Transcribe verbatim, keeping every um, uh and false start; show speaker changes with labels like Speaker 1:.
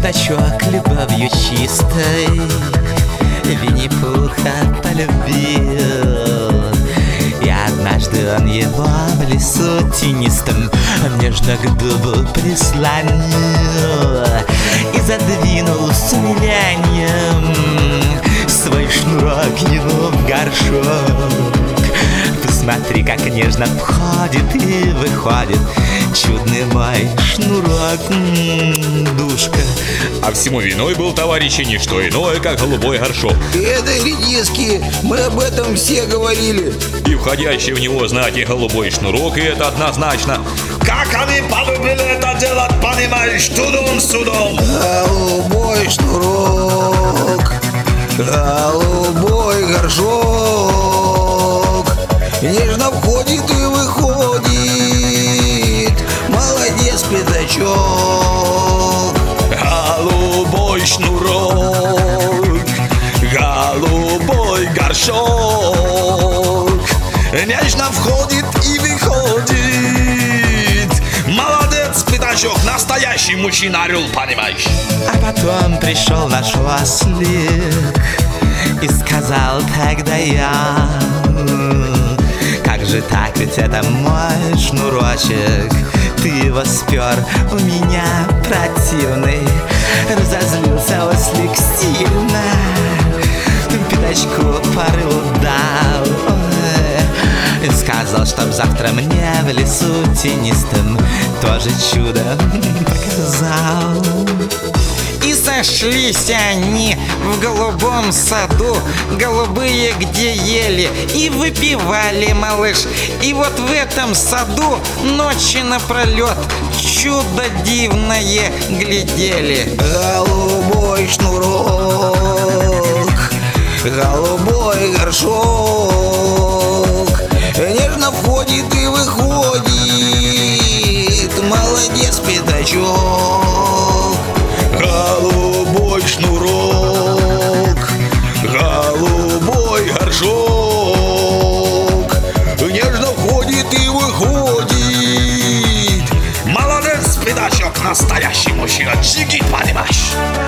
Speaker 1: пятачок любовью чистой Винни-Пуха полюбил. И однажды он его в лесу тенистом нежно к дубу прислонил и задвинул с умилением свой шнурок ему в горшок. Посмотри, как нежно входит и выходит чудный мой шнурок, м-м, душка.
Speaker 2: А всему виной был, товарищи, не что иное, как голубой горшок.
Speaker 3: Это редиски, мы об этом все говорили.
Speaker 2: И входящий в него, знаете, голубой шнурок, и это однозначно. Как они полюбили это делать, понимаешь, тудом-судом.
Speaker 3: Голубой шнурок, голубой горшок, нежно входит и выходит, молодец, пятачок.
Speaker 2: Голубой шнурок, голубой горшок, нежно входит и выходит, молодец, пятачок, настоящий мужчина-орел, понимаешь.
Speaker 1: А потом пришел наш ослик и сказал тогда я: как же так, ведь это мой шнурочек, ты его спер у меня, противный. Разозлился ослик сильно, пятачку порыл дал и сказал, чтоб завтра мне в лесу тенистом тоже чудо показал.
Speaker 4: И сошлись они в голубом саду, голубые где ели и выпивали, малыш. И вот в этом саду ночи напролет чудо дивное глядели.
Speaker 3: Голубой шнурок, голубой горшок, нежно входит и выходит, молодец, пятачок.
Speaker 2: Голубой шнурок, голубой горшок, нежно входит и выходит, молодец, пятачок, настоящий мужчина, джигит, понимаешь.